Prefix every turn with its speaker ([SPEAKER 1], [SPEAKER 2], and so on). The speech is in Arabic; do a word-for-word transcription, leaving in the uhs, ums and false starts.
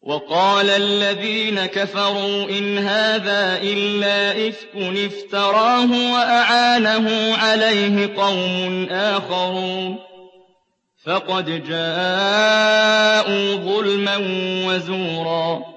[SPEAKER 1] وقال الذين كفروا إن هذا إلا إفك افتراه وأعانه عليه قوم آخرون فقد جاءوا ظلما وزورا